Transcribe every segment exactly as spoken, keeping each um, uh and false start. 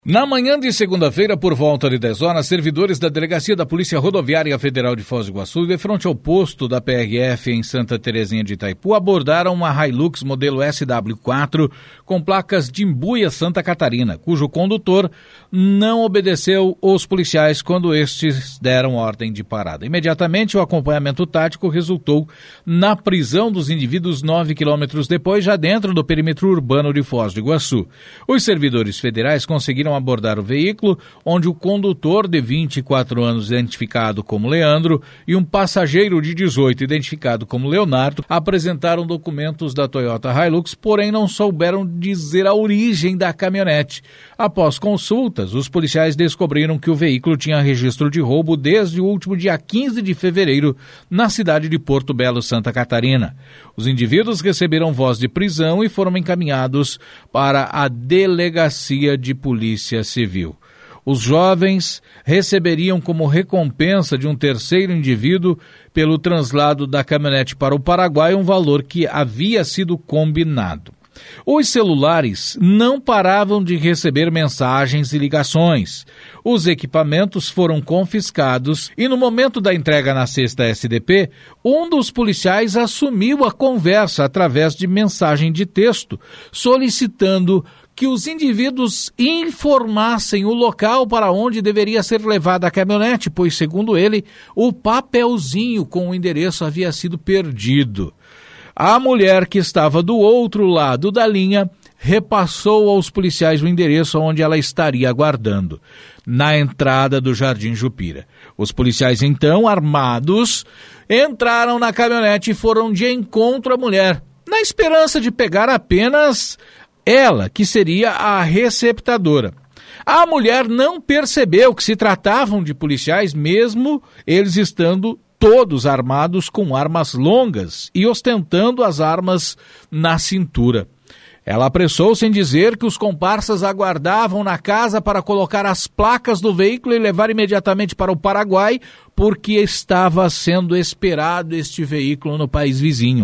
Na manhã de segunda-feira, por volta de dez horas, servidores da Delegacia da Polícia Rodoviária Federal de Foz do Iguaçu, de frente ao posto da P R F em Santa Terezinha de Itaipu, abordaram uma Hilux modelo S W quatro com placas de Imbuia, Santa Catarina, cujo condutor não obedeceu os policiais quando estes deram ordem de parada. Imediatamente, o acompanhamento tático resultou na prisão dos indivíduos nove quilômetros depois, já dentro do perímetro urbano de Foz do Iguaçu. Os servidores federais conseguiram abordar o veículo, onde o condutor de vinte e quatro anos, identificado como Leandro, e um passageiro de dezoito, identificado como Leonardo, apresentaram documentos da Toyota Hilux, porém não souberam dizer a origem da caminhonete. Após consultas, os policiais descobriram que o veículo tinha registro de roubo desde o último dia quinze de fevereiro, na cidade de Porto Belo, Santa Catarina. Os indivíduos receberam voz de prisão e foram encaminhados para a Delegacia de Polícia Civil. Os jovens receberiam como recompensa de um terceiro indivíduo pelo translado da caminhonete para o Paraguai um valor que havia sido combinado. Os celulares não paravam de receber mensagens e ligações. Os equipamentos foram confiscados e no momento da entrega na sexta S D P, um dos policiais assumiu a conversa através de mensagem de texto, solicitando que os indivíduos informassem o local para onde deveria ser levada a caminhonete, pois, segundo ele, o papelzinho com o endereço havia sido perdido. A mulher que estava do outro lado da linha repassou aos policiais o endereço onde ela estaria aguardando, na entrada do Jardim Jupira. Os policiais, então, armados, entraram na caminhonete e foram de encontro à mulher, na esperança de pegar apenas ela, que seria a receptadora. A mulher não percebeu que se tratavam de policiais, mesmo eles estando todos armados com armas longas e ostentando as armas na cintura. Ela apressou-se em dizer que os comparsas aguardavam na casa para colocar as placas do veículo e levar imediatamente para o Paraguai, porque estava sendo esperado este veículo no país vizinho.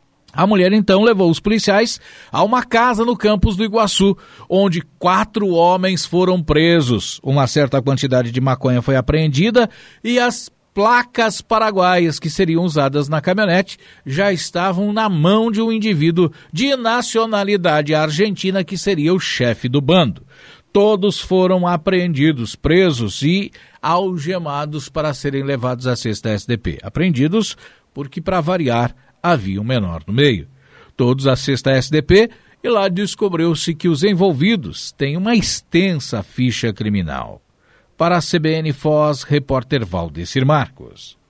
A mulher, então, levou os policiais a uma casa no campus do Iguaçu, onde quatro homens foram presos. Uma certa quantidade de maconha foi apreendida e as placas paraguaias que seriam usadas na caminhonete já estavam na mão de um indivíduo de nacionalidade argentina que seria o chefe do bando. Todos foram apreendidos, presos e algemados para serem levados à sexta S D P. Apreendidos porque, para variar, havia um menor no meio. Todos à sexta S D P, e lá descobriu-se que os envolvidos têm uma extensa ficha criminal. Para a C B N Foz, repórter Valdecir Marcos.